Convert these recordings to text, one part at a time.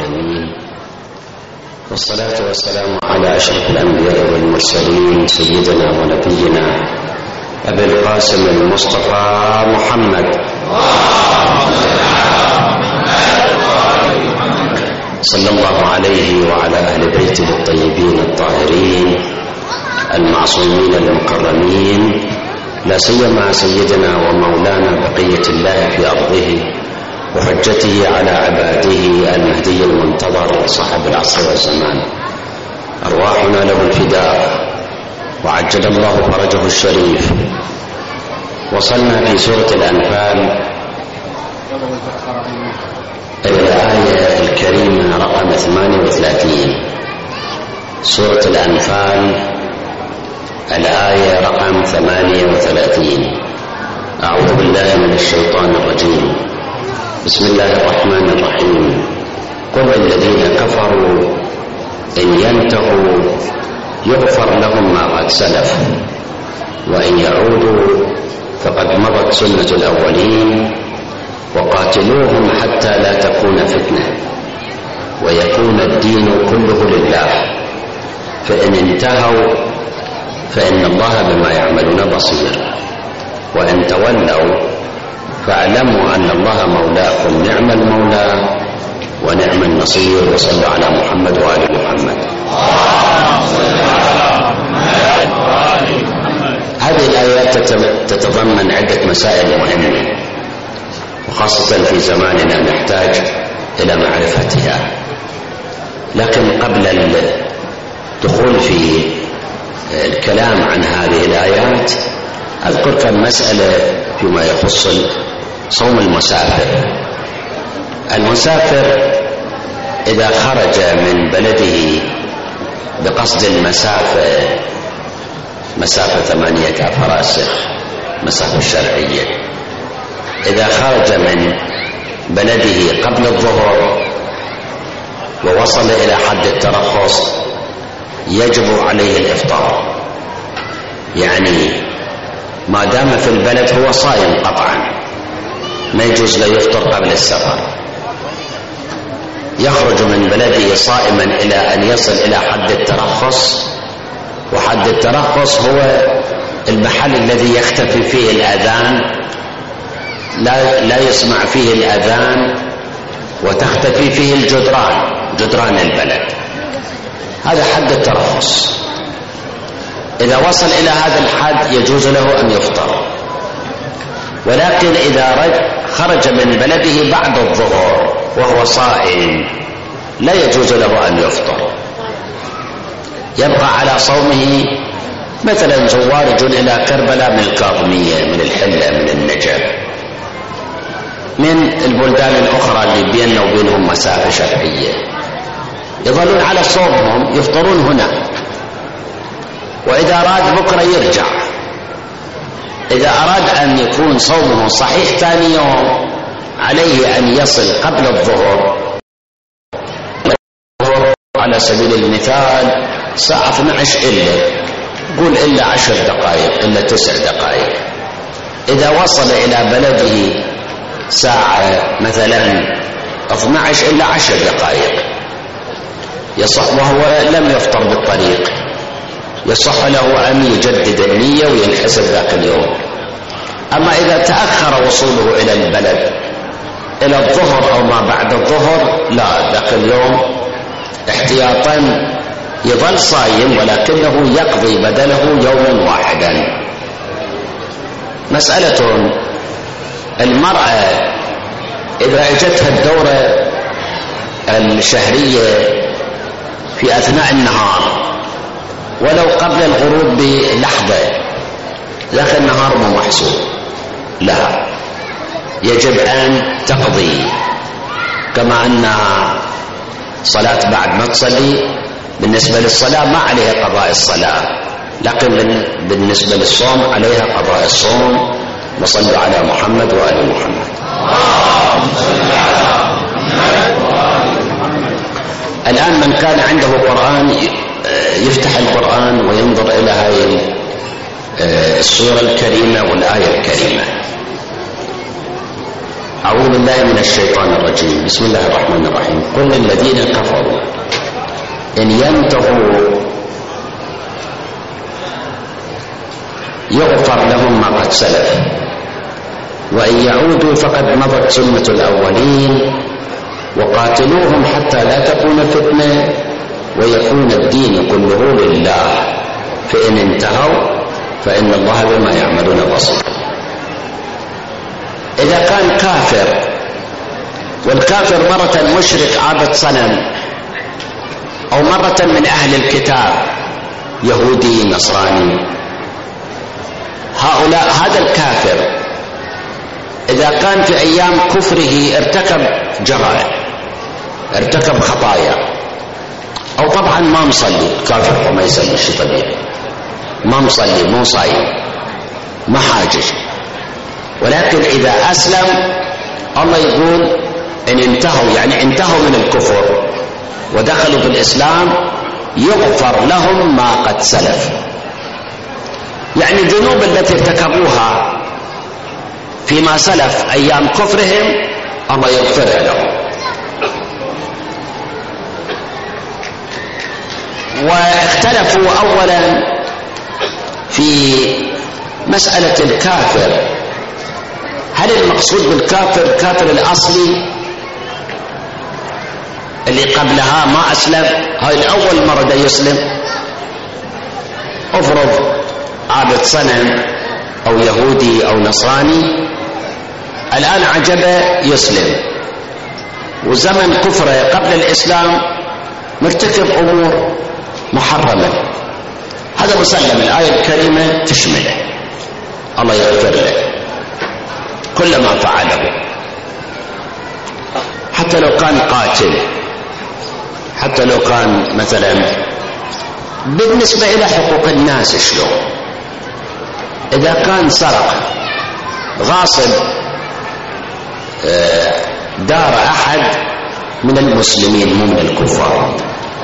العالمين، والصلاة والسلام على أشرف الأنبياء والمرسلين سيدنا ونبينا أبي القاسم المصطفى محمد صلى الله عليه وعلى أهل بيته الطيبين الطاهرين المعصومين المكرمين، لا سيما سيدنا ومولانا بقية الله في أرضه وحجته على عباده المهدي المنتظر صاحب العصر والزمان. أرواحنا له الفداء وعجل الله فرجه الشريف. وصلنا في سورة الأنفال الآية الكريمة رقم 38. سورة الأنفال الآية رقم 38. أعوذ بالله من الشيطان الرجيم. بسم الله الرحمن الرحيم. قل الذين كفروا إن ينتهوا يغفر لهم ما قد سلف وإن يعودوا فقد مضت سنة الأولين وقاتلوهم حتى لا تكون فتنة ويكون الدين كله لله فإن انتهوا فإن الله بما يعملون بصير وإن تولوا فاعلموا أن الله مولاكم نعم المولى ونعم النصير. وصلوا على محمد وآل محمد. هذه الآيات تتضمن عدة مسائل مهمة، وخاصة في زماننا نحتاج إلى معرفتها. لكن قبل الدخول في الكلام عن هذه الآيات أذكر كم مسألة فيما يخص صوم المسافر. المسافر إذا خرج من بلده بقصد مسافة 8 أفراسخ، مسافة الشرعية، إذا خرج من بلده قبل الظهر ووصل إلى حد الترخص يجب عليه الإفطار. يعني ما دام في البلد هو صائم قطعا، ما يجوز له يفطر قبل السفر. يخرج من بلده صائما إلى أن يصل إلى حد الترخص، وحد الترخص هو المحل الذي يختفي فيه الأذان، لا يسمع فيه الأذان وتختفي فيه جدران البلد. هذا حد الترخص. إذا وصل إلى هذا الحد يجوز له أن يفطر، ولكن إذا خرج من بلده بعد الظهر وهو صائم لا يجوز له أن يفطر، يبقى على صومه. مثلا زوار إلى كربلاء من الكاظمية، من الحلة، من النجف، من البلدان الأخرى اللي بيننا وبينهم مسافة شرعية، يظلون على صومهم، يفطرون هنا، وإذا أراد بكرة يرجع. إذا أراد أن يكون صومه صحيح ثاني يوم عليه أن يصل قبل الظهر، على سبيل المثال الساعة 12 قول إلا 10 دقائق إلا 9 دقائق. إذا وصل إلى بلده ساعة مثلا 12 إلا 10 دقائق يصح، وهو لم يفطر بالطريق، يصح له أن يجدد النية وينحسب ذاك اليوم. أما إذا تأخر وصوله إلى البلد إلى الظهر أو ما بعد الظهر لا، ذاك اليوم احتياطا يظل صايم ولكنه يقضي بدله يوما واحدا. مسألة المرأة إذا أجتها الدورة الشهرية في أثناء النهار ولو قبل الغروب بلحظة، ذاك النهار مو محسوب لها، يجب أن تقضي. كما أن صلاة بعد ما تصلي بالنسبة للصلاة ما عليها قضاء الصلاة، لكن بالنسبة للصوم عليها قضاء الصوم. وصلوا على محمد وآل محمد. الآن من كان عنده قرآن يفتح القرآن وينظر إلى هذه السورة الكريمة والآية الكريمة. أعوذ بالله من الشيطان الرجيم. بسم الله الرحمن الرحيم. قل للذين كفروا إن ينتهوا يغفر لهم ما قد سلف وإن يعودوا فقد مضت سنة الأولين وقاتلوهم حتى لا تكون فتنة ويكون الدين كله لله فإن انتهوا فإن الله بما يعملون بصير. إذا كان كافر، والكافر مرة مشرك عابد صنم أو مرة من أهل الكتاب يهودي نصراني، هؤلاء هذا الكافر إذا كان في أيام كفره ارتكب جرائم، ارتكب خطايا، أو طبعا ما مصلي، كافر وما يصلي شيء طبيعي، ما مصلي مو صايم ما حاجة، ولكن إذا أسلم الله يقول إن انتهوا، يعني انتهوا من الكفر ودخلوا في الإسلام يغفر لهم ما قد سلف، يعني الذنوب التي ارتكبوها فيما سلف أيام كفرهم الله يغفرها لهم. واختلفوا أولا في مسألة الكافر، هل المقصود بالكافر كافر الأصلي اللي قبلها ما أسلم، هاي الأول مرة دا يسلم، افرض عابد صنم أو يهودي أو نصراني الآن عجبه يسلم وزمن كفره قبل الإسلام مرتكب أمور محرمة، هذا مسلم، الآية الكريمة تشمله، الله يغفر له كل ما فعله، حتى لو كان قاتل، حتى لو كان مثلا. بالنسبة إلى حقوق الناس شلون؟ إذا كان سرق، غاصب دار أحد من المسلمين مو من الكفار،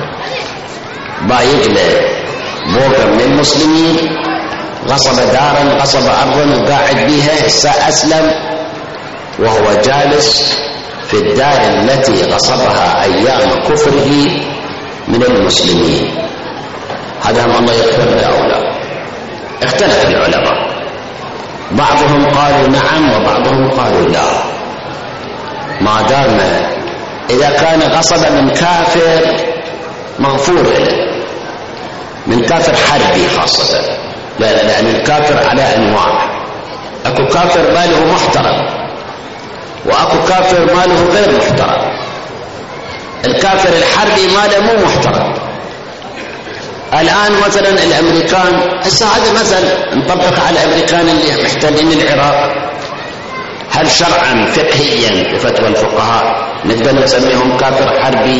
بايق له بوقة من المسلمين، غصب دارا غصب أرضا وقاعد بيها، هسه أسلم وهو جالس في الدار التي غصبها أيام كفره من المسلمين، هذا هم الله يغفر له أو لا؟ اختلف العلماء، بعضهم قالوا نعم وبعضهم قالوا لا، ما دام إذا كان غصب من كافر مغفور له، من كافر حربي خاصة، لأن الكافر على أنواع، أكو كافر ماله محترم وأكو كافر ماله غير محترم. الكافر الحربي ماله مو محترم. الآن مثلا الأمريكان، هسه هذا مثل نطبق على الأمريكان اللي محتلين العراق، هل شرعا فقهيا بفتوى الفقهاء نقدر نسميهم كافر حربي؟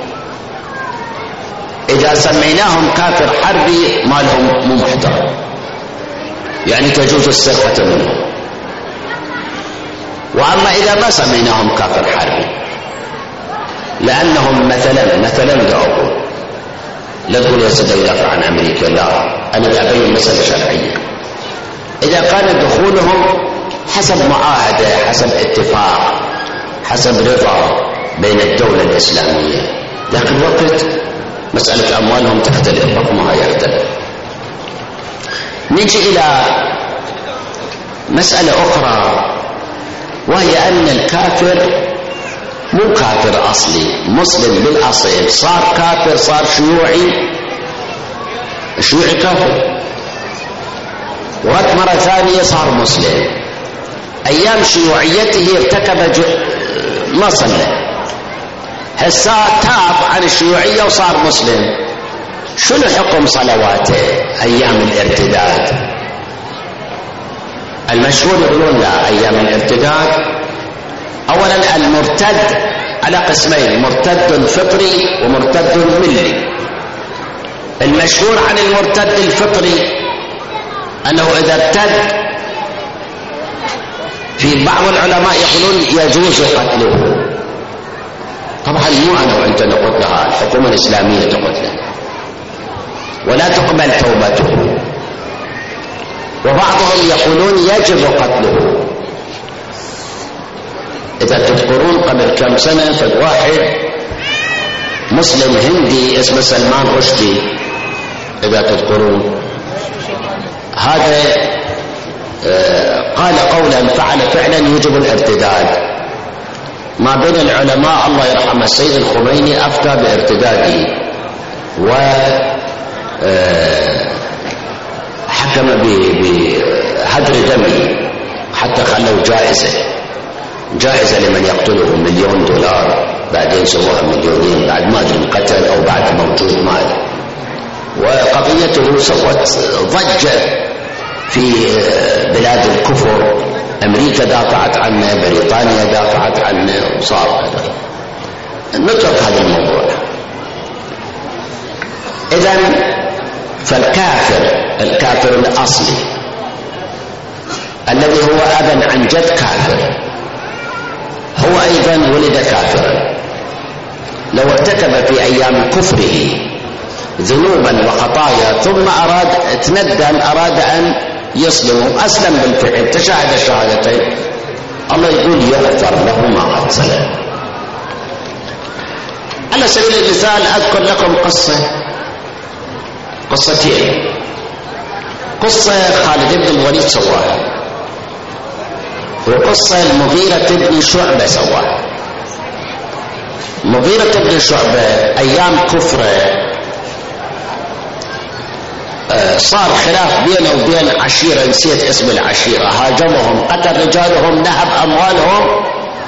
إذا سميناهم كافر حربي مالهم مو محترم، يعني تجوز السرقة منهم. وأما إذا ما سميناهم كافر حربي لأنهم مثلا لا أقول، لا تقول يا سيدي يدافع عن أمريكا، لا، أنا بأبين مسألة شرعية. إذا كان دخولهم حسب معاهدة، حسب اتفاق، حسب رضا بين الدولة الإسلامية، ذاك الوقت مسألة أموالهم تختلف، حكمها يختلف. نجي إلى مسألة أخرى، وهي أن الكافر مو كافر أصلي، مسلم بالأصل، صار كافر، صار شيوعي، الشيوعي كافر، ورد مرة ثانية صار مسلم، أيام شيوعيته ارتكب ما صلى، هسه تاب عن الشيوعية وصار مسلم، شنو حكم صلواته أيام الارتداد؟ المشهور يقولون لا، أيام الارتداد أولا المرتد على قسمين، مرتد فطري ومرتد ملي. المشهور عن المرتد الفطري أنه إذا ارتد، في بعض العلماء يقولون يجوز قتله، طبعا مو أنا وأنت نقتلها، الحكومة الإسلامية تقتله ولا تقبل توبته، وبعضهم يقولون يجب قتله. إذا تذكرون قبل كم سنة فد واحد مسلم هندي اسمه سلمان رشدي، إذا تذكرون، هذا قال قولا فعل فعلا يوجب الارتداد. ما بين العلماء الله يرحمه السيد الخميني أفتى بارتداده وحكم بهدر دمه، حتى خلوا جائزة لمن يقتله $1,000,000، بعدين سووها $2,000,000 بعد ما أدري قتل أو بعد موجود مال. وقضيته سوت ضجة في بلاد الكفر، أمريكا دافعت عنه، بريطانيا دافعت عنه، وصار هذا. نترك هذا الموضوع. إذن فالكافر الأصلي الذي هو أبا عن جد كافر هو أيضا ولد كافرا. لو ارتكب في أيام كفره ذنوبا وخطايا ثم تندم أراد أن يسلم، أسلم بالفعل، تشهد الشهادتين، الله يقول يغفر له ما قد سلم. على سبيل المثال أذكر لكم قصتين. قصة خالد بن الوليد سواها، وقصة المغيرة بن شعبة سواها. مغيرة بن شعبة أيام كفره صار خلاف بينه وبين عشيرة، نسيت اسم العشيرة، هاجمهم، قتل رجالهم، نهب أموالهم،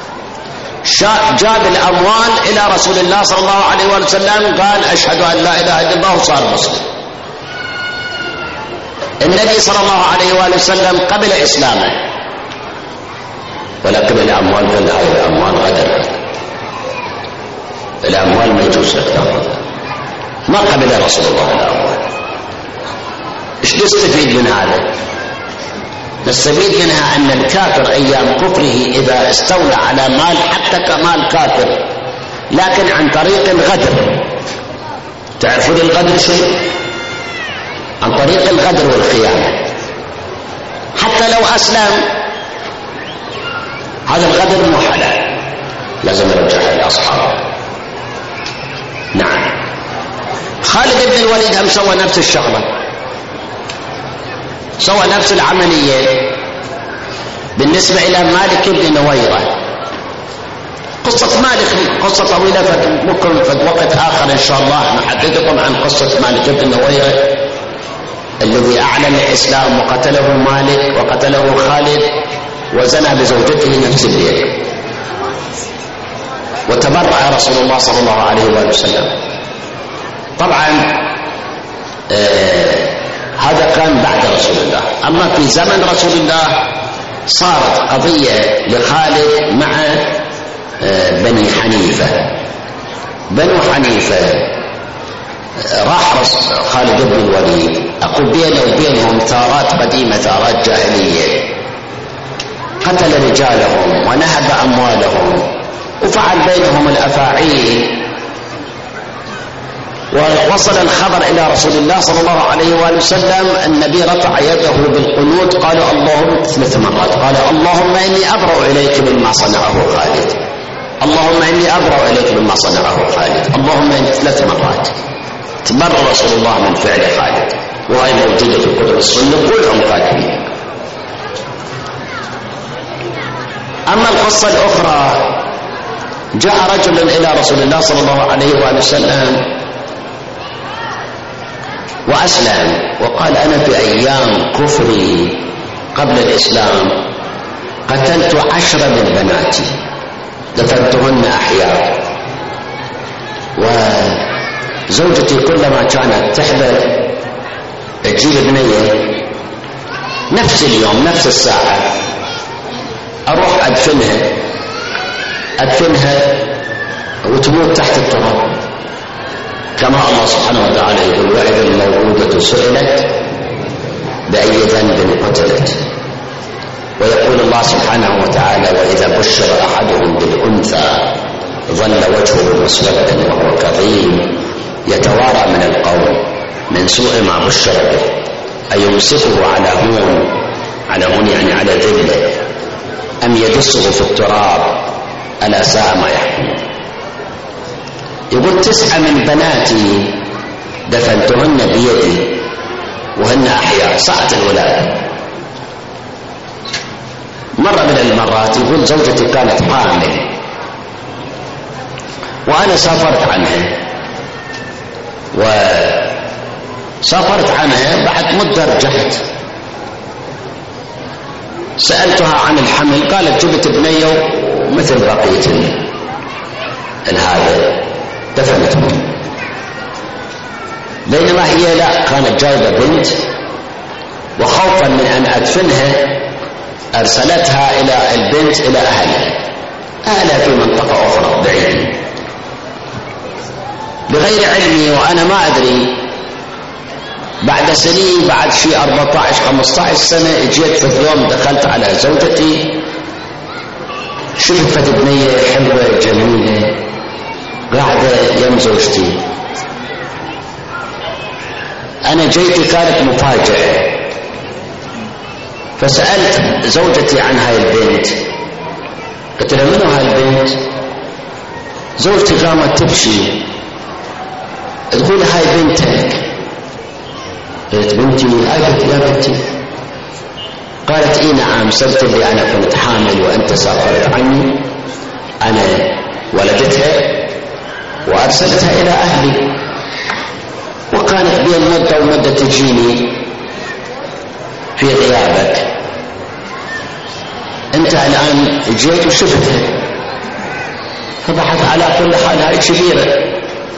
جاب الأموال إلى رسول الله صلى الله عليه وسلم، قال أشهد أن لا إله إلا الله، وصار مسلم. النبي صلى الله عليه وسلم قبل إسلامه، ولكن الأموال قال هذه الأموال غدر، الأموال ما يجوز لك تأخذها، ما قبل رسول الله الأموال. ايش نستفيد من هذا؟ نستفيد منها أن الكافر أيام كفره إذا استولى على مال حتى كمال كافر، لكن عن طريق الغدر. تعرفون الغدر شيء؟ عن طريق الغدر والخيانة. حتى لو أسلم هذا الغدر مو حلال، لازم يرجعها لأصحابه. نعم. خالد بن الوليد هم سوى نفس الشغلة، سوى نفس العملية بالنسبة إلى مالك بن نويرة. قصة مالك قصة طويلة، ممكن في وقت آخر إن شاء الله نحدثكم عن قصة مالك بن نويرة الذي أعلن الإسلام وقتله مالك وقتله خالد وزنى بزوجته نفس الليلة، وتبرأ رسول الله صلى الله عليه وسلم. طبعا هذا كان بعد رسول الله. أما في زمن رسول الله صارت قضية لخالد مع بني حنيفة. بنو حنيفة راح خالد بن الوليد، أقول بينه وبينهم ثارات قديمة، ثارات جاهلية، قتل رجالهم ونهب أموالهم وفعل بينهم الأفاعيل. ووصل الخبر إلى رسول الله صلى الله عليه وسلم، النبي رفع يده بالقنوت، قال اللهم 3 مرات، قال اللهم إني أبرأ إليك مما صنعه خالد، اللهم إني أبرأ إليك مما صنعه خالد، اللهم إني 3 مرات. تبرأ رسول الله من فعل خالد، وهي موجودة في كتب السنة كلهم كاتبين. أما القصة الأخرى، جاء رجل إلى رسول الله صلى الله عليه وسلم وأسلم، وقال أنا في أيام كفري قبل الإسلام قتلت 10 من بناتي، دفنتهن أحياء، وزوجتي كلما كانت تحبل تجيب بنية نفس اليوم نفس الساعة أروح أدفنها وتموت تحت التراب، كما الله سبحانه وتعالى يقول وإذا الموءودة سئلت بأي ذنب قتلت. ويقول الله سبحانه وتعالى وإذا بشر أحدهم بالأنثى ظل وجهه مسودا وهو كظيم يتوارى من القوم من سوء ما بشر به أيمسكه على هون يعني على ذله أم يدسه في التراب ألا ساء ما يحكمون. يقول 9 من بناتي دفنتهن بيدي وهن أحياء ساعة الولادة. مرة من المرات يقول زوجتي كانت حامل وأنا سافرت عنها، وسافرت عنها بعد مدة رجعت، سألتها عن الحمل قالت جبت بنية ومثل بقية هذا دفنتهم، بينما هي لا، كانت جايبة بنت وخوفا من أن أدفنها أرسلتها إلى البنت إلى أهلها في منطقة أخرى بعيدة بغير علمي وأنا ما أدري. بعد سنين، بعد شيء 14-15 سنة، جيت في يوم دخلت على زوجتي شفت بنية حلوة جميلة قاعدة يم زوجتي. أنا جيتي كانت مفاجأة، فسألت زوجتي عن هاي البنت، قلت لها منو هاي البنت؟ زوجتي قامت تبكي تقول هاي بنتك. قلت بنتي؟ قالت يا بنتي. قالت اي نعم، سبت لي انا كنت حامل وانت سافرت عني، انا ولدتها وارسلتها الى اهلي، وكانت بين مدة ومدة تجيني في غيابك، انت الان جيت وشفتها، فبحث على كل حال هاي كبيرة.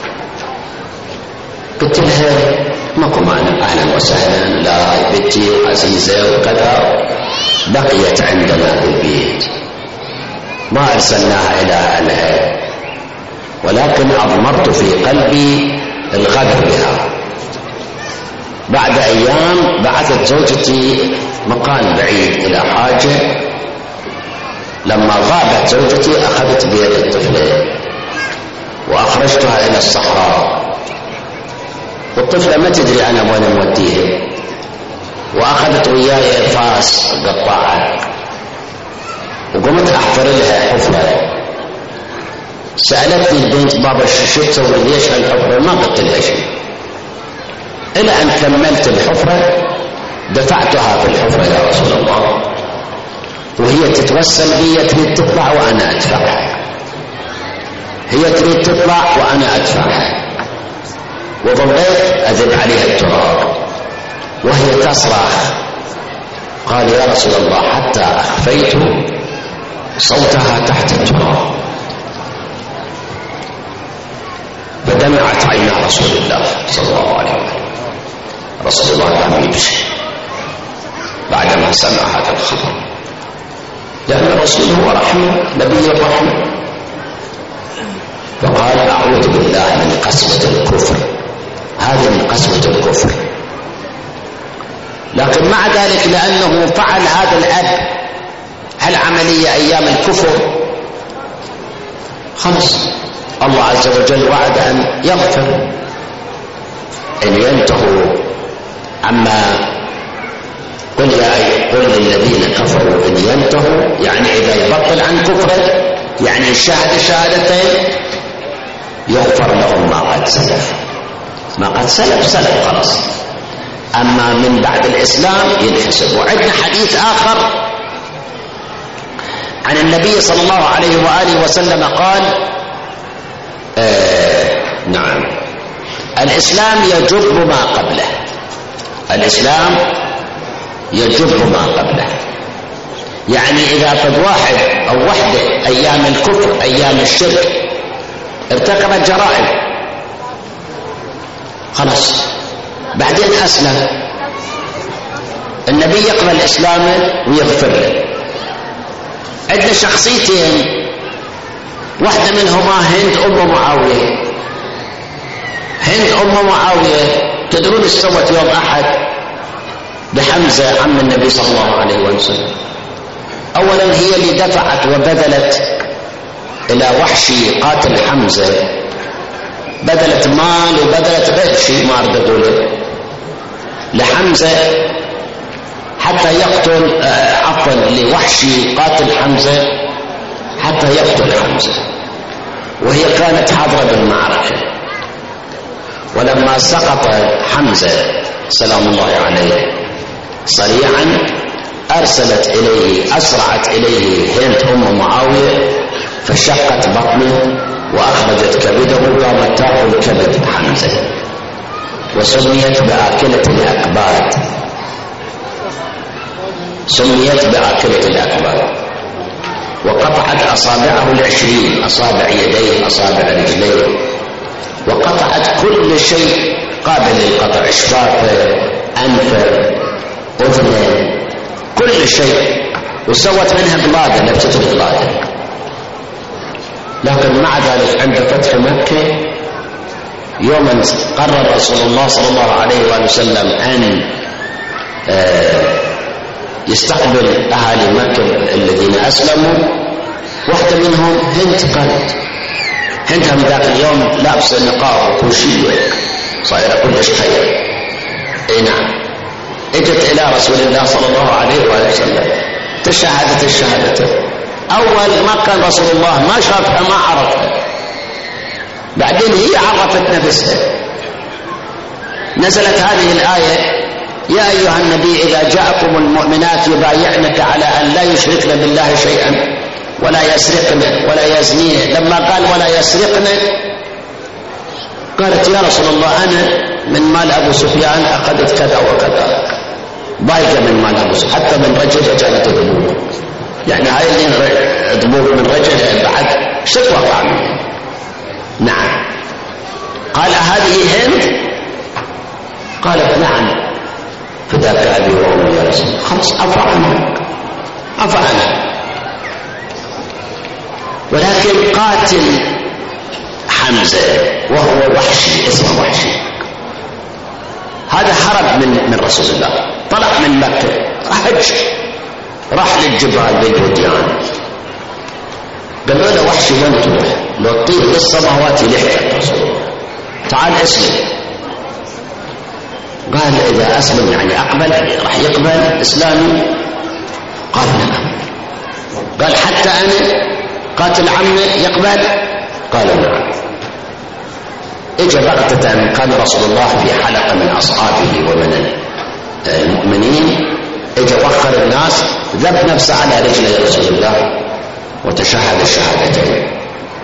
قلت لها ماكو معنى، اهلا وسهلا، لا بنتي عزيزة وكذا، بقيت عندنا بالبيت ما ارسلناها الى اهلها، ولكن اضمرت في قلبي الغدر بها. بعد ايام بعثت زوجتي مكان بعيد الى حاجة، لما غابت زوجتي اخذت بيد الطفلة واخرجتها الى الصحراء، والطفلة ما تدري انا وين موديها، واخذت وياي فاس قطاعة وقمت احفر لها حفرة. سألتني البنت بابا شو تسوي ليش هالحفرة؟ ما قلت لها شيء، الى ان كملت الحفرة دفعتها في الحفرة يا رسول الله، وهي تتوسل بي تريد تطلع وانا ادفعها، هي تريد تطلع وانا ادفعها، وظليت اذب عليها التراب وهي تصرخ. قال يا رسول الله حتى اخفيت صوتها تحت التراب، فدمعت عينا رسول الله صلى الله عليه وسلم. رسول الله كان يبكي بعدما سمع هذا الخبر، لأن الرسول هو رحمة، نبي الرحمة. فقال أعوذ بالله من قسوة الكفر، هذا من قسوة الكفر. لكن مع ذلك لأنه فعل هذا الأب هالعملية أيام الكفر، خلص الله عز وجل وعد أن يغفر إن ينتهوا عما قل للذين كفروا إن ينتهوا، يعني إذا يبطل عن كفره، يعني الشهادة شهادتين، يغفر لهم ما قد سلف. ما قد سلف خلاص، أما من بعد الإسلام ينحسب. وعندنا حديث آخر عن النبي صلى الله عليه وآله وسلم قال نعم الإسلام يجب ما قبله، الإسلام يجب ما قبله. يعني إذا قد واحد أو وحدة أيام الكفر أيام الشرك ارتكبت جرائم، خلاص بعدين أسلم، النبي يقبل إسلامه ويغفر له. عندنا شخصيتين، واحدة منهما هند أم معاوية. هند أم معاوية تدرون ايش سوت يوم أحد بحمزة عم النبي صلى الله عليه وسلم؟ أولا هي اللي دفعت وبذلت إلى وحشي قاتل حمزة، بذلت مال وبذلت غير شيء ما أريد أقوله لحمزة حتى يقتل لوحشي قاتل حمزة حتى حتى يقتل حمزة، وهي كانت حاضرة بالمعركة. ولما سقط حمزة سلام الله عليه صريعا أرسلت إليه، أسرعت إليه هند أم معاوية فشقت بطنه وأخرجت كبده، قامت تأكل كبد حمزة وسميت بآكلة الأكباد، سميت بآكلة الأكباد. وقطعت أصابعه 20، أصابع يديه، أصابع رجليه، وقطعت كل شيء قابل للقطع، شفافه، أنفه، أذنه، كل شيء، وسوت منها قلادة، لبست قلادة. لكن مع ذلك عند فتح مكة يوما قرر رسول الله صلى الله عليه وآله وسلم أن يستقبل أهالي مكة الذين أسلموا. واحدة منهم هند، قالت هند من ذاك اليوم لابسة نقاب وكوشية صايرة كلش خير. اي نعم، اجت إلى رسول الله صلى الله عليه وآله وسلم تشهدت الشهادة. أول ما كان رسول الله ما شافها ما عرفها، بعدين هي عرفت نفسها. نزلت هذه الآية: يا أيها النبي إذا جاءكم المؤمنات يبايعنك على أن لا يشركن بالله شيئا ولا يسرقن ولا يزنين. لما قال ولا يسرقن قالت يا رسول الله أنا من مال أبو سفيان أخذت كذا وكذا، بايقة من مال أبو سفيان، حتى من رجل كانت ذنوب، يعني هاي اللي ذنوب من رجل بعد شكوى عنه. نعم. قال هذه هند؟ قالت نعم. فذاك أبي وأمي يا رسول الله، خلاص عفى عنك، عفى عنك. ولكن قاتل حمزة وهو وحشي، اسمه وحشي، هذا هرب من رسول الله، طلع من مكة، راح للجبال للوديان. قالوا له وحشي وين تروح؟ لو تطير للسماوات يلحقك رسول الله، تعال اسلم. قال إذا أسلم يعني أقبل، يعني راح يقبل إسلامي؟ قال نعم. قال حتى أنا قاتل عمي يقبل؟ قال نعم. اجى بغتة، كان رسول الله في حلقة من أصحابه ومن المؤمنين، اجى وخر الناس، ذب نفسه على رجل رسول الله وتشهد الشهادتين.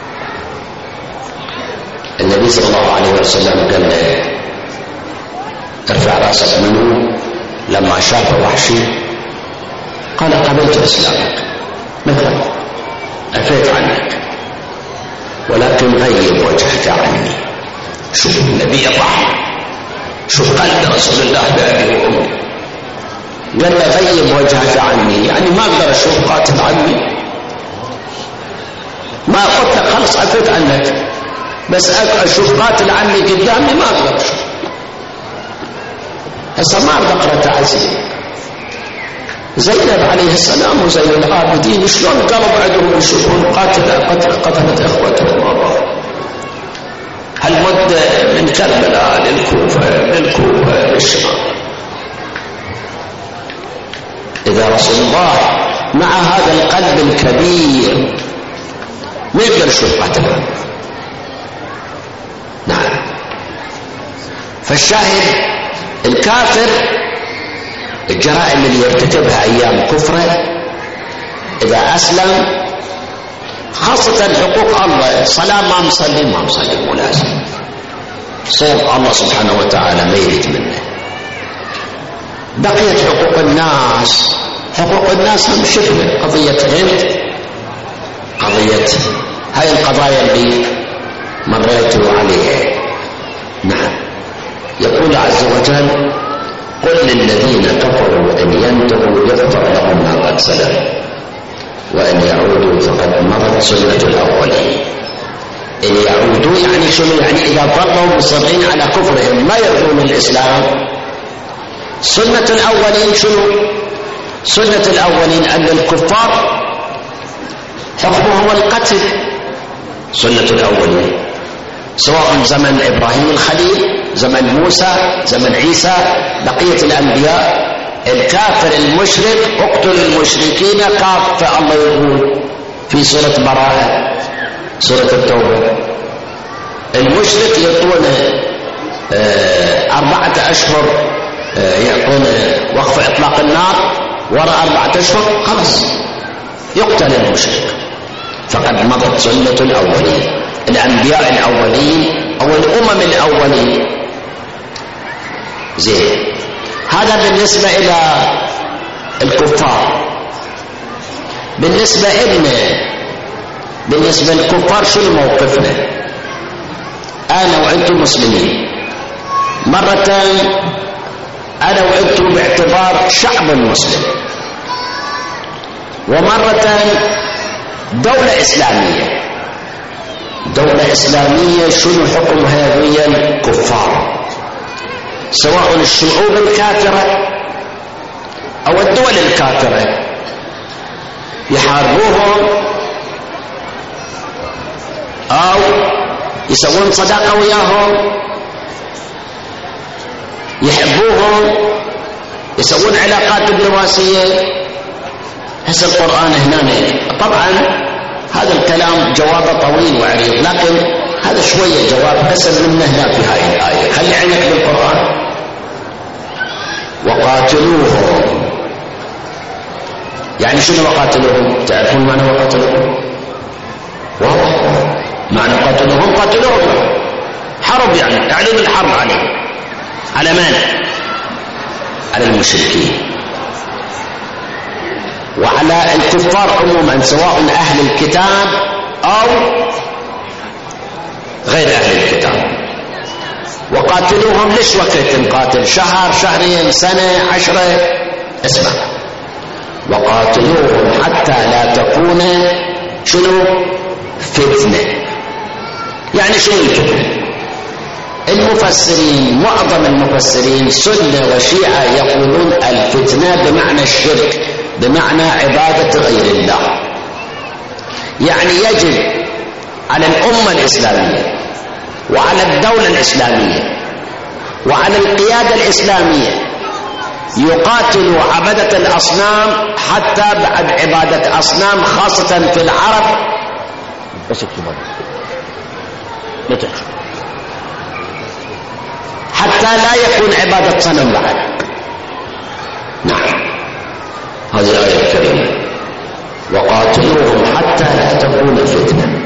النبي صلى الله عليه وسلم قال له ارفع راسك منه. لما شاف وحشي قال قبلت اسلامك، مثلا عفيت عنك، ولكن غيب وجهك عني. شوف النبي الرحمة، شوف قلب رسول الله بأبي وأمي. قال له غيب وجهك عني، يعني ما اقدر اشوف قاتل عمي، ما قلت لك خلص عفيت عنك، بس اشوف قاتل عمي قدامي ما اقدر اشوف. هسه ما اقدر اقرا تعزيه زينب عليه السلام وزين العابدين، شلون قالوا بعدهم يشوفون قتلت اخوتهم. هالمدة من كربلاء للكوفة للشام. إذا رسول الله مع هذا القلب الكبير ما يقدر يشوف قتله. نعم. فالشاهد الكافر الجرائم اللي يرتكبها أيام كفره إذا أسلم، خاصة حقوق الله، صلاة ما مصلي ملازم، صوم الله سبحانه وتعالى ما يريد منه. بقيت حقوق الناس هم شكل قضية هند، قضية هاي القضايا اللي مريتوا عليها. نعم. يقول عز وجل قل للذين كفروا إن ينتهوا يغفر لهم ما قد سلف وإن يعودوا فقد مضت سنة الأولين. إن يعودوا يعني شنو؟ يعني إذا ظلوا مصرين على كفرهم ما يرضون الإسلام. سنة الأولين شنو؟ سنة الأولين أن الكفار حكمهم القتل، سنة الأولين، سواء زمن إبراهيم الخليل، زمن موسى، زمن عيسى، بقية الأنبياء. الكافر المشرك اقتل المشركين كافة، الله يقول في سورة براءة، سورة التوبة. المشرك يعطون 4 أشهر، يعطون وقف إطلاق النار، وراء 4 أشهر خلاص يقتل المشرك. فقد مضت سنة الأولين، الأنبياء الأولين أو الأمم الأولين. زين، هذا بالنسبة إلى الكفار. بالنسبة للكفار شو موقفنا أنا وأنتم مسلمين؟ مرة أنا وأنتم باعتبار شعب مسلم، ومرة دولة إسلامية. دولة إسلامية شنو حكمها ويا الكفار، سواء الشعوب الكافرة أو الدول الكافرة، يحاربوهم أو يسوون صداقة وياهم، يحبوهم، يسوون علاقات دبلوماسية. هسه القرآن هنا طبعا هذا الكلام جوابه طويل وعريض، لكن هذا شوية جواب قسم منه هنا في هذه الآية. خلي عينك بالقرآن. وقاتلوهم، يعني شنو وقاتلوهم؟ تعرفون معنى وقاتلوهم؟ واضح معنى قاتلوهم. قاتلوهم حرب، يعني اعلنوا الحرب عليهم. على من؟ على المشركين وعلى الكفار عموما، سواء أهل الكتاب أو غير أهل الكتاب. وقاتلوهم ليش وقت نقاتل؟ شهر، شهرين، سنة، 10؟ اسمع، وقاتلوهم حتى لا تكون شنو؟ فتنة. يعني شنو الفتنة؟ المفسرين، معظم المفسرين سنة وشيعة يقولون الفتنة بمعنى الشرك، بمعنى عبادة غير الله. يعني يجب على الأمة الإسلامية وعلى الدولة الإسلامية وعلى القيادة الإسلامية يقاتلوا عبدة الأصنام، حتى بعد عبادة أصنام خاصة في العرب. بس حتى لا يكون عبادة صنم بعد. نعم، هذه الآية الكريمة. وقاتلوهم حتى لا تكون فتنة.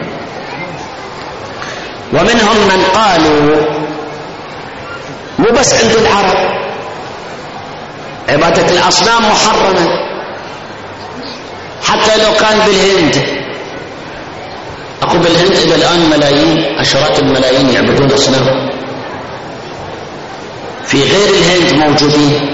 ومنهم من قالوا مو بس عند العرب عبادة الأصنام محرمة، حتى لو كان بالهند. أقول بالهند إلى الآن ملايين، عشرات الملايين يعبدون أصنام. في غير الهند موجودين.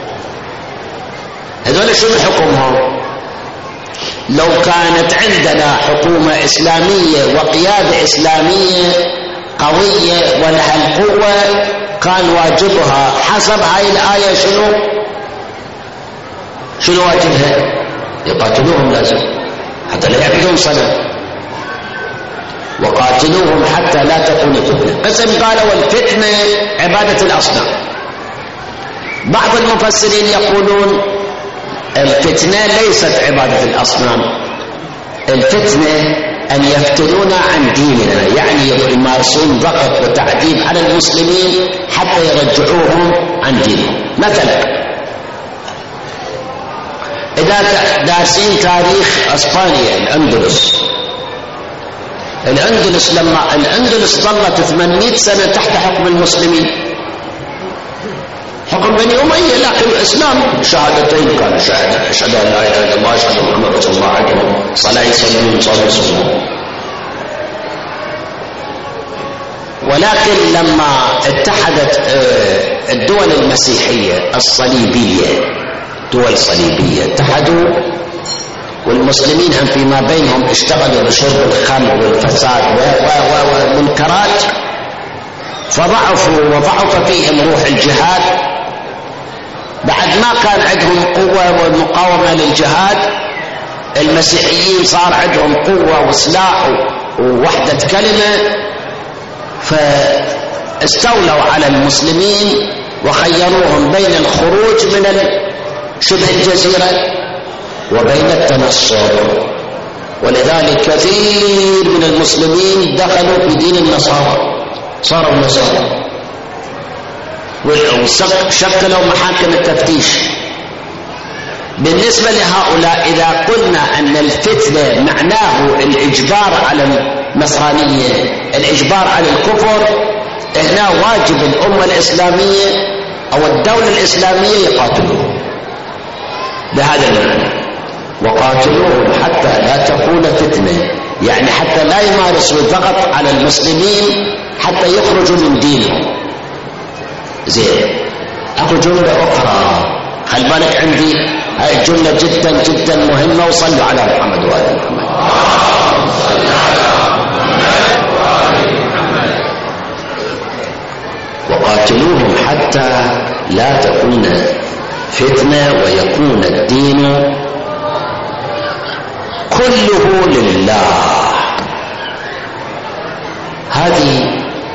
هذول شنو حكمهم؟ لو كانت عندنا حكومة إسلامية وقيادة إسلامية قوية ولها القوة، كان واجبها حسب هاي الآية شنو واجبها؟ يقاتلوهم لازم حتى لا يعبدون صنم. وقاتلوهم حتى لا تكون فتنة. قسم قالوا والفتنة عبادة الأصنام. بعض المفسرين يقولون الفتنة ليست عبادة الأصنام، الفتنة أن يفتنونا عن ديننا، يعني يمارسون ضغط وتعذيب على المسلمين حتى يرجعوهم عن دينهم. مثلا إذا دارسين تاريخ أسبانيا، الأندلس لما الأندلس ظلت 800 سنة تحت حكم المسلمين، حكم بني أمية، لكن الإسلام شهادتين كان شهادة، أشهد أن لا إله إلا الله وأشهد أن محمدا رسول الله، عندهم صلاة يصلون صلاة. ولكن لما اتحدت الدول المسيحية الصليبية، دول صليبية اتحدوا، والمسلمين هم فيما بينهم اشتغلوا بشرب الخمر والفساد والمنكرات، فضعفوا وضعف فيهم روح الجهاد. بعد ما كان عندهم قوة والمقاومة للجهاد، المسيحيين صار عندهم قوة وسلاح ووحدة كلمة، فاستولوا على المسلمين وخيروهم بين الخروج من شبه الجزيرة وبين التنصر. ولذلك كثير من المسلمين دخلوا في دين النصارى، صاروا نصارى، وشكلوا محاكم التفتيش. بالنسبة لهؤلاء إذا قلنا أن الفتنة معناه الإجبار على النصرانية، الإجبار على الكفر، هنا واجب الأمة الإسلامية أو الدولة الإسلامية يقاتلوه بهذا المعنى. وقاتلوهم حتى لا تكون فتنة، يعني حتى لا يمارسوا الضغط على المسلمين حتى يخرجوا من دينهم. زين، أكو جملة أخرى خل بالك عندي، هاي الجملة جدا جدا مهمة، وصلوا على محمد وآل محمد. وقاتلوهم حتى لا تكون فتنة ويكون الدين كله لله. هذه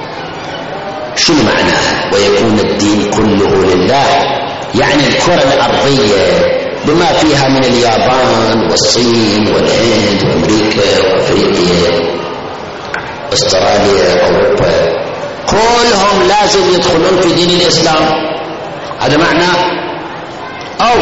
شو معناها ويكون الدين كله لله؟ يعني الكرة الأرضية بما فيها من اليابان والصين والهند وأمريكا وأفريقيا أستراليا أوروبا كلهم لازم يدخلون في دين الإسلام. هذا معناه أو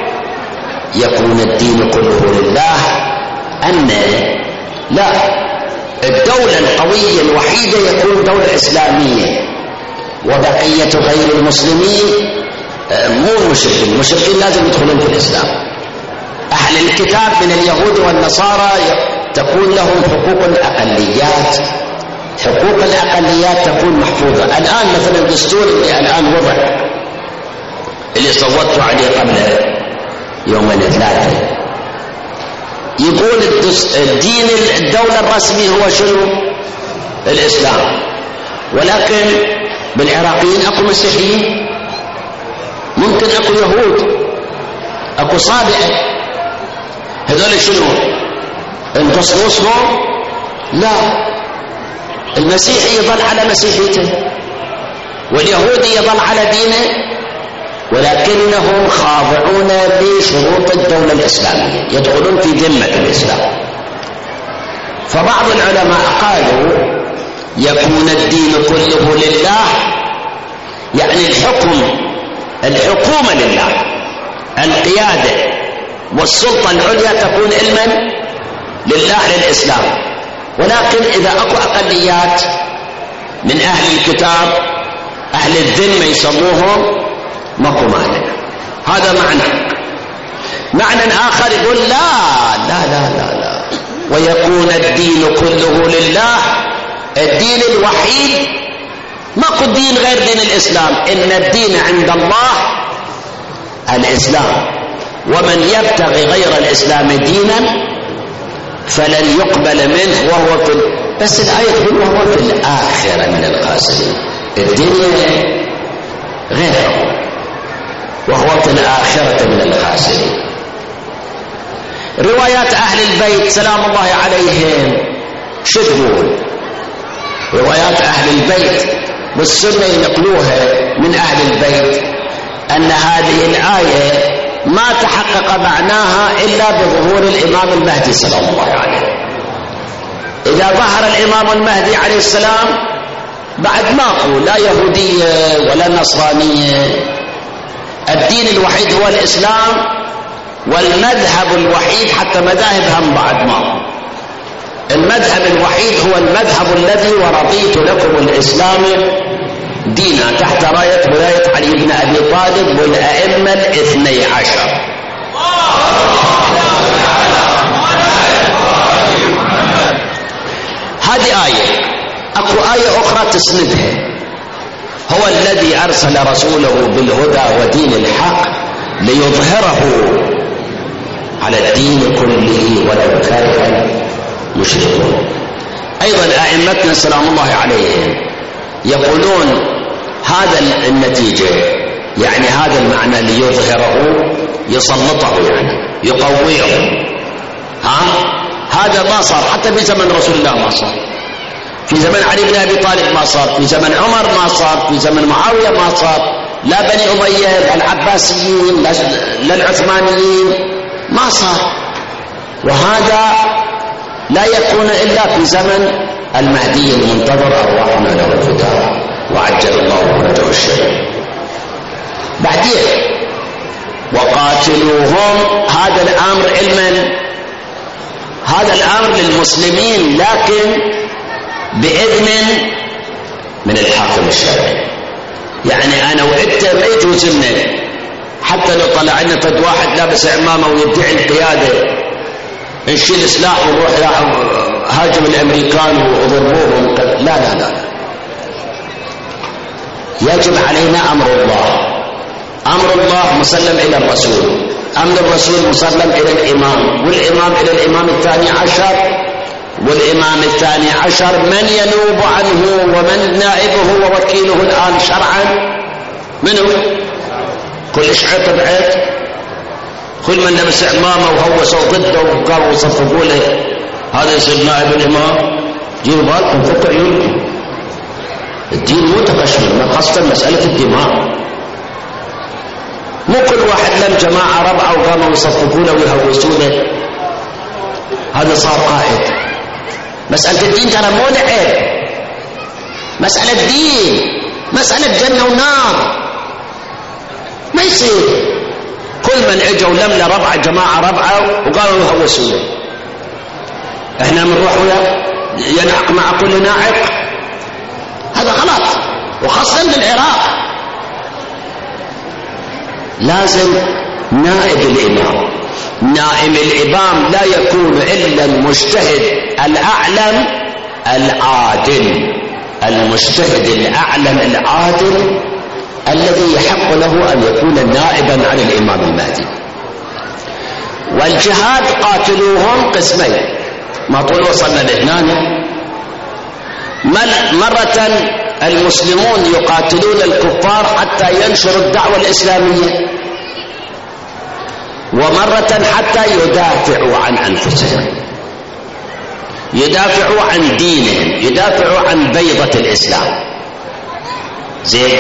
يكون الدين كله لله، أن لا، الدولة القوية الوحيدة يكون دولة إسلامية، وبقية غير المسلمين مو المشركين، المشركين لازم يدخلون في الإسلام. أهل الكتاب من اليهود والنصارى تكون لهم حقوق الأقليات، حقوق الأقليات تكون محفوظة. الآن مثلا الدستور اللي الآن وضع اللي صوتوا عليه قبل يومين ثلاثة يقول الدين الدولة الرسمي هو شنو؟ الإسلام. ولكن بالعراقيين أكو مسيحيين، ممكن أكو يهود، أكو صابئة، هذول شنو؟ انتصروا اسمهم؟ لا، المسيحي يظل على مسيحيته واليهودي يظل على دينه، ولكنهم خاضعون لشروط الدولة الإسلامية، يدخلون في ذمة الإسلام. فبعض العلماء قالوا يكون الدين كله لله، يعني الحكومة لله، القيادة والسلطة العليا تكون علما لله للإسلام. ولكن إذا أكو أقليات من أهل الكتاب أهل الذمة يسموهم ماكو مانع. هذا معنى آخر يقول لا لا لا لا لا، ويكون الدين كله لله، الدين الوحيد، ماكو دين غير دين الإسلام، إن الدين عند الله الإسلام، ومن يبتغي غير الإسلام دينا فلن يقبل منه وهو بس الآية تقول وهو في الآخرة من الخاسرين. الدنيا غيره وهو في الآخرة من الخاسرين. روايات أهل البيت سلام الله عليهم شو تقول؟ روايات أهل البيت والسنة ينقلوها من أهل البيت أن هذه الآية ما تحقق معناها إلا بظهور الإمام المهدي سلام الله عليه. إذا ظهر الإمام المهدي عليه السلام بعد ماكو لا يهودية ولا نصرانية، الدين الوحيد هو الإسلام، والمذهب الوحيد حتى مذاهب هم بعد ماكو، المذهب الوحيد هو المذهب الذي ورضيت لكم الإسلام دينا تحت راية ولاية علي بن أبي طالب والأئمة الاثني عشر. هذه آية. أكو آية أخرى تسندها، هو الذي أرسل رسوله بالهدى ودين الحق ليظهره على الدين كله ولو كره المشركون. أيضا أئمتنا سلام الله عليهم يقولون هذا النتيجة، يعني هذا المعنى ليظهره يسلطه، يعني يقويه. هذا ما صار حتى في زمن رسول الله، ما صار في زمن علي بن أبي طالب، ما صار في زمن عمر، ما صار في زمن معاوية، ما صار لا بني أمية لا العباسيين لا العثمانيين، ما صار. وهذا لا يكون إلا في زمن المهدي المنتظر أرواحنا له الفداء وعجل الله فرجه الشريف. بعدين وقاتلوهم، هذا الأمر علما، هذا الأمر للمسلمين لكن بإذن من الحاكم الشرعي. يعني أنا وأنت ما يجوز لنا حتى لو طلع لنا فد واحد لابس عمامة ويدعي القيادة نشيل سلاح ونروح هاجم الأمريكان وضربوهم. لا لا لا، يجب علينا أمر الله، أمر الله مسلم إلى الرسول، أمر الرسول مسلم إلى الإمام، والإمام إلى الإمام الثاني عشر، والإمام الثاني عشر من ينوب عنه ومن نائبه ووكيله الآن شرعا منه؟ كل شعيط بعيد، كل من لبس عمامه وهوسوا ضده وقالوا وصفقوا له هذا يصير نائب الإمام. ديروا بالكم، فتحوا عيونكم، الدين مو تقشمر، خاصة مسألة الدماء. مو كل واحد لم جماعة ربعه وقاموا يصفقوا له ويهوسوا له هذا صار قائد. مسألة الدين ترى مو لعب، مسألة دين، مسألة جنة ونار، ما يصير كل من اجوا لمنا ربعه جماعه ربعه وقالوا يهوسوا له. احنا بنروح ينعق مع كل ناعق، هذا غلط، وخاصة بالعراق. لازم نائب الإمام، نائب الإمام لا يكون إلا المجتهد الأعلم العادل، المجتهد الأعلم العادل الذي يحق له أن يكون نائبا عن الإمام المهدي. والجهاد قاتلوهم قسمين، ما طول وصلنا لهنا. مرة المسلمون يقاتلون الكفار حتى ينشروا الدعوة الإسلامية، ومرة حتى يدافعوا عن أنفسهم، يدافعوا عن دينهم، يدافعوا عن بيضة الإسلام. زين.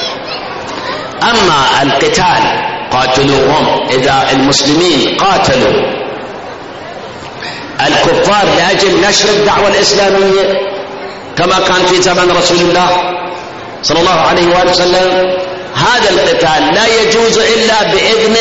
أما القتال قاتلوهم، إذا المسلمين قاتلوا الكفار لأجل نشر الدعوة الإسلامية كما كان في زمن رسول الله صلى الله عليه وآله وسلم، هذا القتال لا يجوز إلا بإذن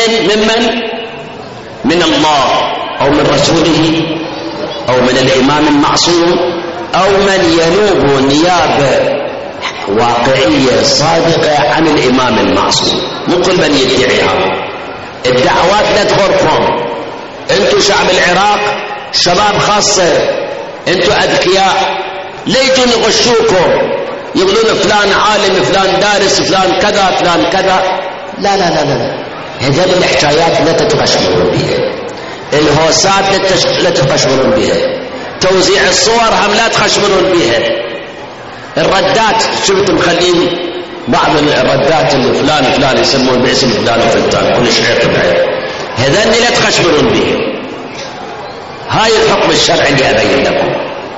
من الله أو من رسوله أو من الإمام المعصوم أو من ينوب نيابة واقعية صادقة عن الإمام المعصوم. مو كل من يدعيها. الدعوات لا تغركم، انتوا شعب العراق شباب خاصة، انتوا أذكياء، لا يجون يغشوكم يقولون فلان عالم، فلان دارس، فلان كذا، فلان كذا. لا لا لا لا، هذه الحكايات لا تتغشمرون بها، الهوسات لا تتغشمرون بها، توزيع الصور هم لا تخشمرون بها، الردات شفت مخلين بعض الردات اللي فلان يسمون باسم فلان وفلان كل شيء طبيعي، هذين لا تخشمرون بها. هاي الحكم الشرعي اللي أبين لكم.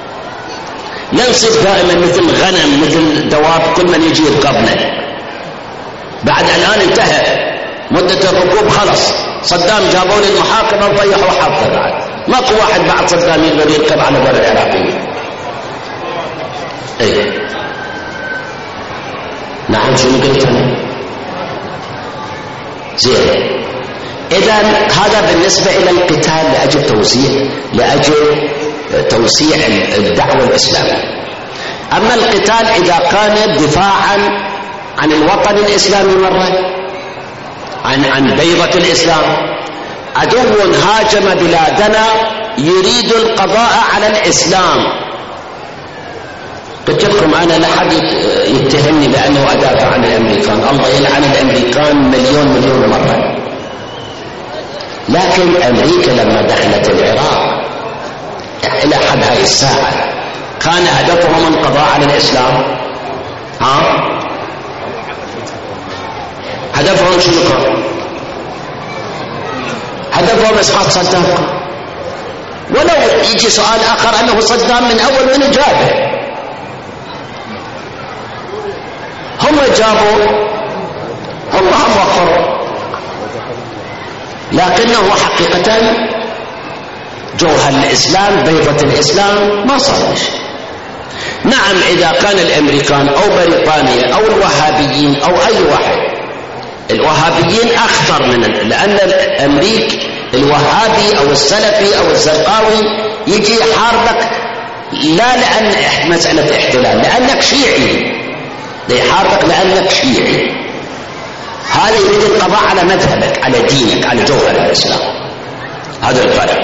ننصب دائما مثل غنم، مثل دواب، كل من يجي يركبنا. بعد الآن انتهى مدة الركوب، خلص صدام جابوا لي المحاكمة وطيحوا حافظة. بعد ماكو واحد بعد صدام يقدر يركب على بر العراقيين. ايه نعم، شنو قلت انا؟ زين. اذا هذا بالنسبة الى القتال لأجل توسيع الدعوة الإسلامية. أما القتال إذا كان دفاعا عن الوطن الإسلامي مرة، عن بيضة الإسلام، عدو هاجم بلادنا يريد القضاء على الإسلام. قلت لكم أنا لا حد يتهمني بأنه أدافع عن الأمريكان، الله يلعن الأمريكان مليون مرة، لكن أمريكا لما دخلت العراق إلى حد هذه الساعة كان هدفهم القضاء على الإسلام؟ هدفهم شنو كان؟ هدفهم إسقاط صدام. ولو يجي سؤال آخر أنه صدام من أول من جابه، هم جابوا، هم وفروا، لكنه حقيقة جوهر الإسلام بيضة الإسلام ما صار شيء. نعم إذا كان الأمريكان أو بريطانيا أو الوهابيين أو أي واحد، الوهابيين أخطر لأن الأمريكي الوهابي أو السلفي أو الزرقاوي يجي يحاربك لا لأن مسألة احتلال، لأنك شيعي، يحاربك لأنك شيعي. هذا يريد القضاء على مذهبك، على دينك، على جوهر الإسلام. هذا الفرق.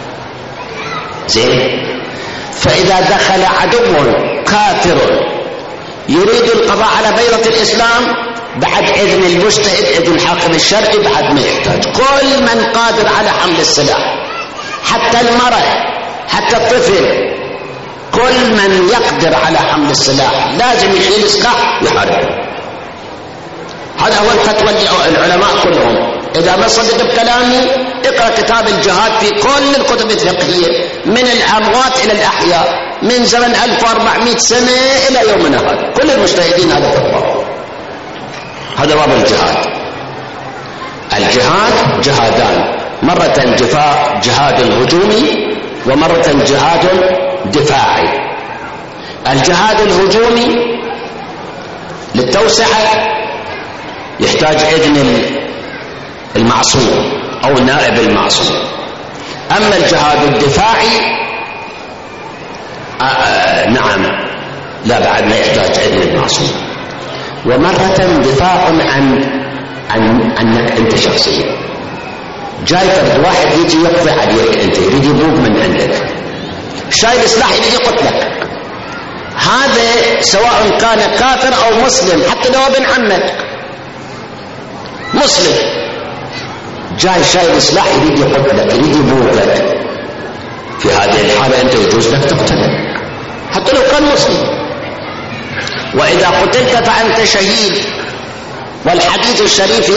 زين. فإذا دخل عدو كافر يريد القضاء على بيضة الإسلام بعد إذن المجتهد، إذن الحاكم الشرعي، بعد ما يحتاج كل من قادر على حمل السلاح، حتى المرأة، حتى الطفل، كل من يقدر على حمل السلاح لازم يشيل سلاح يحارب. هذا هو الفتوى العلماء كلهم. إذا ما صدق بكلامي اقرأ كتاب الجهاد في كل الكتب الفقهية من الأموات إلى الأحياء من زمن 1400 سنة إلى يومنا هذا، كل المجتهدين هذا فتوى. هذا باب الجهاد. الجهاد جهادان، مرة جهاد هجومي ومرة جهاد دفاعي. الجهاد الهجومي للتوسعة يحتاج إذن المعصوم أو نائب المعصوم. أما الجهاد الدفاعي نعم لا، بعد ما يحتاج إذن المعصوم. ومرة دفاع عنك أنت شخصيا. جاي فرد واحد يجي يقضي عليك أنت، يريد يذوب من عندك، شايل سلاح يريد يقتلك، هذا سواء كان كافر أو مسلم، حتى لو ابن عمك مسلم جاي شايل سلاح يريد يقتلك، يريد يذوبك، في هذه الحالة أنت يجوز لك تقتله حتى لو كان مسلم. وإذا قتلت فأنت شهيد. والحديث الشريف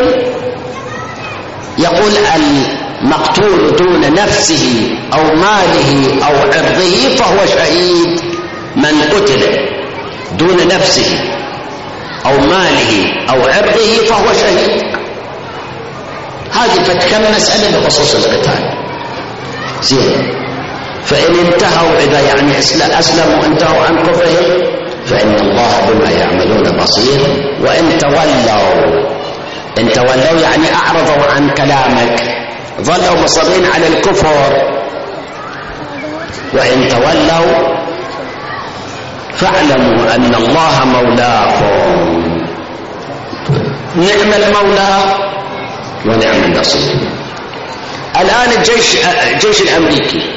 يقول المقتول دون نفسه أو ماله أو عرضه فهو شهيد. من قتل دون نفسه أو ماله أو عرضه فهو شهيد. هذه فتكم مسألة بخصوص القتال. زين. فإن انتهوا، إذا يعني أسلموا انتهوا عن كفرهم، فإن الله بما يعملون بصير. وإن تولوا يعني أعرضوا عن كلامك، ظلوا مصرين على الكفر، وإن تولوا فاعلموا أن الله مولاكم، نعم المولى ونعم النصير. الآن الجيش الأمريكي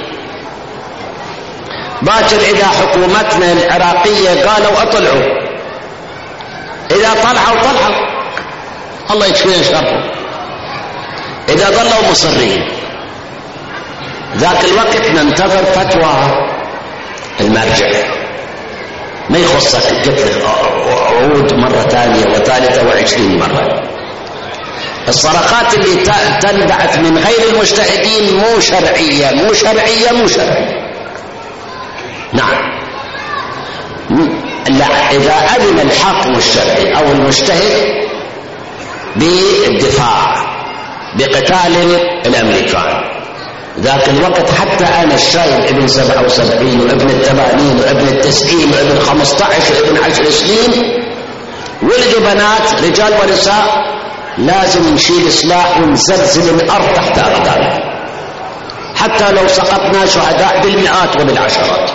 باكر إذا حكومتنا العراقية قالوا اطلعوا، إذا طلعوا الله يكفينا شرهم. إذا ظلوا مصرين ذاك الوقت ننتظر فتوى المرجع. ما يخصك قتل عود مرة ثانية وثالثة و20 مرة. الصرخات اللي تنبعث من غير المجتهدين مو شرعية. نعم. إذا أذن الحاكم الشرعي أو المجتهد بالدفاع بقتال الأمريكان، ذاك الوقت حتى أنا الشايب ابن 77 وابن 80 وابن 90 وابن 15 وابن 10 سنين، ولدوا بنات رجال ونساء، لازم نشيل سلاح ونزلزل الأرض تحت أقدامنا حتى لو سقطنا شهداء بالمئات وبالعشرات.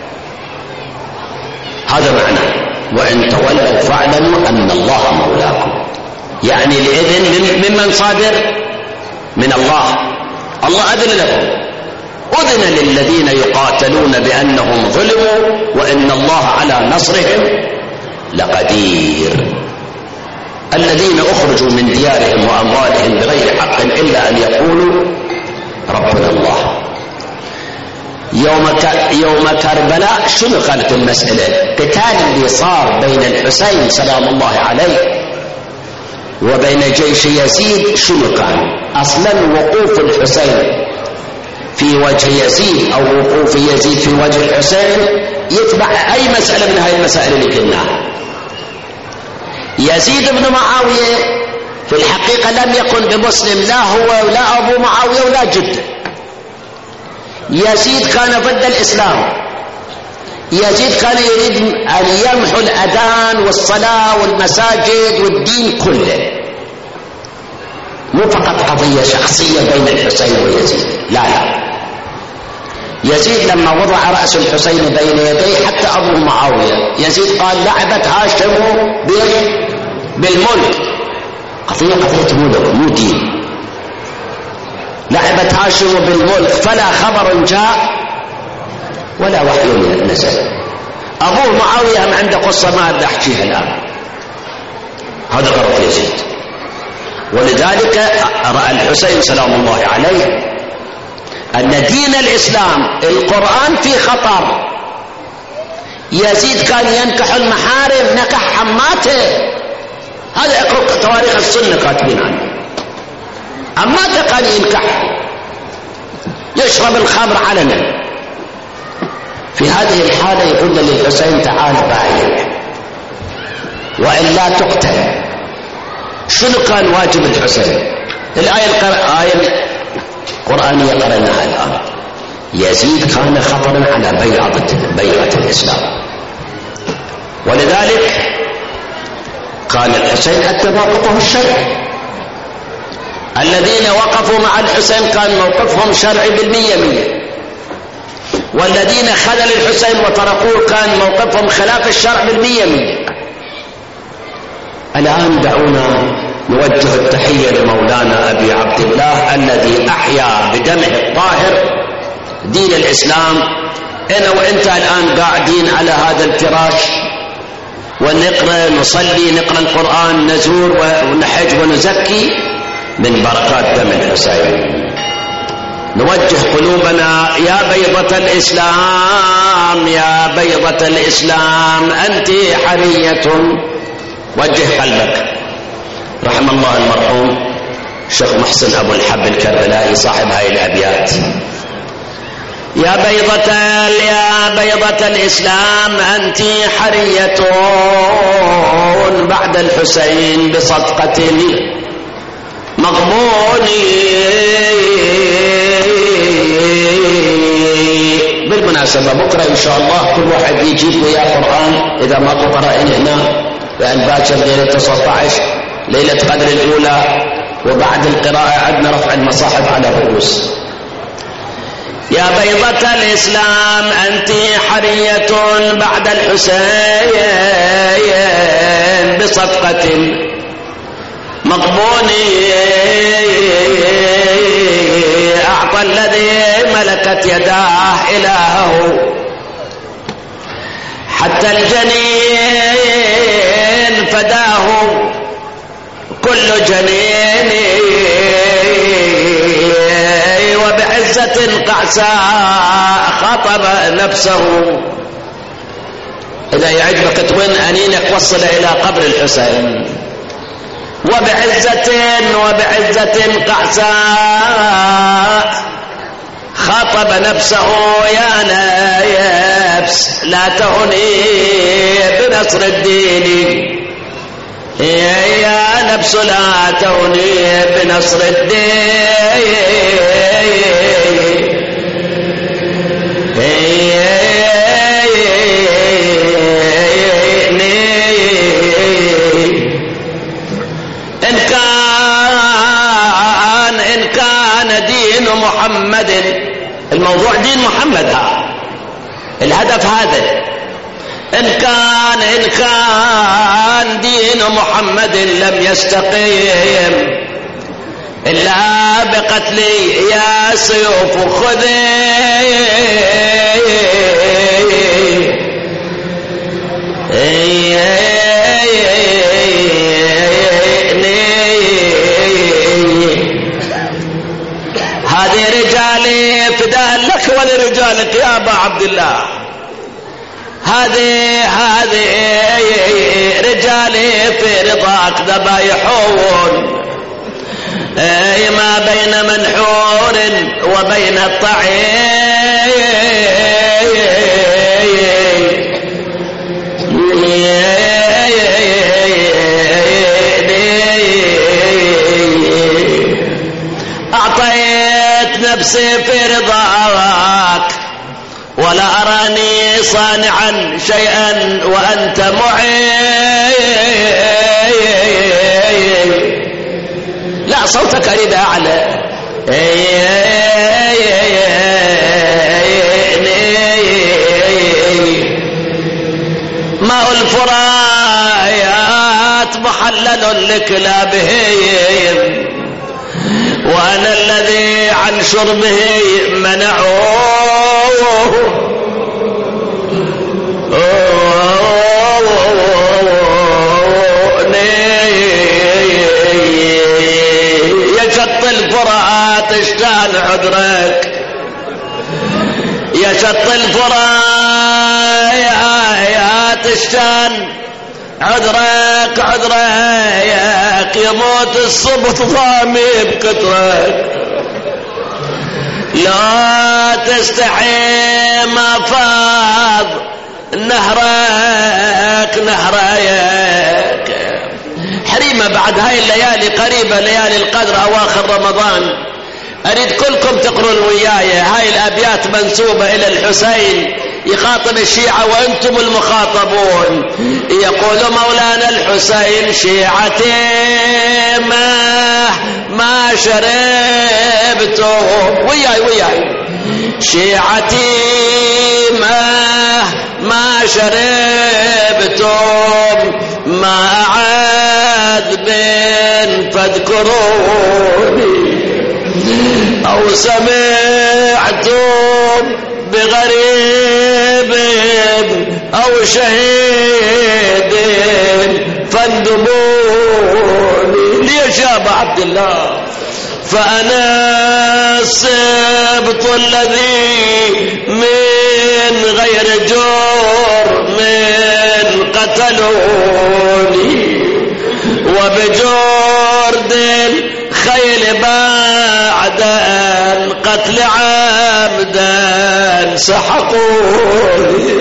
هذا معنى وإن تولوا فاعلموا أن الله مولاكم. يعني الإذن ممن صادر؟ من الله. الله أذن لكم، أذن للذين يقاتلون بأنهم ظلموا وإن الله على نصرهم لقدير. الذين أخرجوا من ديارهم وأموالهم بغير حق إلا أن يقولوا ربنا الله. يوم كربلاء شنو كانت المسألة؟ قتال اللي صار بين الحسين سلام الله عليه وبين جيش يزيد شنو كان؟ أصلا وقوف الحسين في وجه يزيد أو وقوف يزيد في وجه الحسين يتبع أي مسألة من هاي المسائل اللي قلناها. يزيد بن معاوية في الحقيقة لم يكن بمسلم، لا هو ولا أبو معاوية ولا جده، يزيد كان ضد الإسلام. يزيد كان يريد أن يمحو الأذان والصلاة والمساجد والدين كله، مو فقط قضية شخصية بين الحسين ويزيد، لا. يزيد لما وضع رأس الحسين بين يديه حتى أبو معاوية، يزيد قال لعبت هاشم بالملك، قضية ملك مو دين، لعبت هاشم بالملك، فلا خبر جاء ولا وحي نزل. أبوه معاوية هم عنده قصة ما أبدأ أحكيها الآن، هذا غرض يزيد. ولذلك رأى الحسين سلام الله عليه أن دين الإسلام القرآن في خطر. يزيد كان ينكح المحارم، نكح حماته، هذا اقرأ تواريخ السنة كاتبين عنه. عماته كان ينكح، يشرب الخمر علنا. في هذه الحالة يقول للحسين تعال بايع وإلا تقتل. شنو كان واجب الحسين؟ الآية القرآنية قرأناها الآن. يزيد كان خطرا على بيعة الإسلام، ولذلك قال الحسين حتى موقفه الشرعي. الذين وقفوا مع الحسين كان موقفهم شرعي بالمية، والذين خذلوا الحسين وتركوه كان موقفهم خلاف الشرع بالمية. الآن دعونا نوجه التحية لمولانا أبي عبد الله الذي أحيا بدمه الطاهر دين الإسلام. أنا وإنت الآن قاعدين على هذا الفراش ونقرأ نصلي نقرأ القرآن نزور ونحج ونزكي من بركات دم الحسين. نوجه قلوبنا يا بيضة الإسلام، يا بيضة الإسلام أنت حرية. وجه قلبك. رحم الله المرحوم الشيخ محسن أبو الحب الكربلائي صاحب هاي الأبيات. يا بيضة الإسلام أنت حرية بعد الحسين بصدقة مغبون. بالمناسبة بكرة إن شاء الله كل واحد يجيب وياه قرآن إذا ما قرأين هنا، لأن باكر ليلة 19 ليلة قدر الأولى، وبعد القراءة عندنا رفع المصاحف على الرؤوس. يا بيضة الإسلام أنت حرية بعد الحسين بصفقة مقبوني. أعطى الذي ملكت يداه إلهه حتى الجنين فداه كل جنين، وبعزة قعساء خاطب نفسه. إذا يعجبك توين أنينك وصل إلى قبر الحسين. وبعزة قعساء خاطب نفسه يا نفس لا تهني بنصر الدين، يا نفس لا تهني بنصر الدين. إن كان دين محمد، الموضوع دين محمد، الهدف هذا. إن كان دين محمد لم يستقيم إلا بقتلي يا سيوف خذي. هذه رجالي فداء لك ولرجالك يا أبا عبد الله. هذه رجالي في رضاك ذبايحون، ما بين منحور وبين الطعين. أعطيتنا نفسي في رضاك ولا أراني صانعا شيئا وأنت معي. لا صوتك أريد أعلى. ماء الفرايات محلل لكلابهم وأنا الذي عن شربه منعوه. يا شط الفرات اشتان عذرك، يا شط الفرايات اشتان عذرك عذرك، يموت الصبط ضامي بكترك. لا تستحي ما فاض نهرك نهرك. حريمة بعد هاي الليالي قريبة، ليالي القدر أواخر رمضان، أريد كلكم تقرون وياي هاي الأبيات منسوبة إلى الحسين، يخاطب الشيعة وأنتم المخاطبون. يقول مولانا الحسين شيعتي ما شربتم، وياي شيعتي ما شربتم، ما أعاد بين فاذكروني، أو سمعتم بغريب أو شهيد فاندبوني. ليش يا أبا عبد الله؟ فأنا السبط الذي من غير جرم قتلوني، وبجرد الخيل بعد القتل عمدا سحقوني،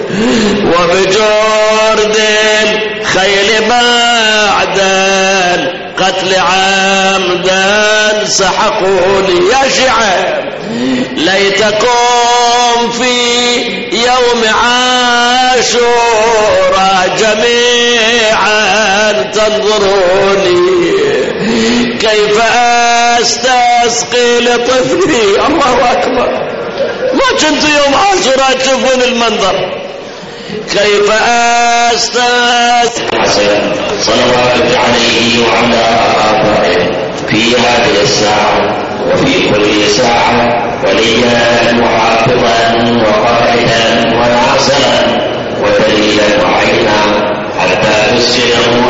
وبجرد الخيل بعد القتل عمدا سحقوني. يا شيعة ليتكم في يوم عاشوراء جميعا تنظروني كيف أستسقي لطفلي. الله أكبر، ما كنت يوم عاشوراء تشوفون المنظر. كيف أستسقي صلوات عليه وعلى آبائه في هذه الساعة وفي كل ساعة وليا وحافظا وقائدا وناصرا ودليلا وعينا حتى تسجنه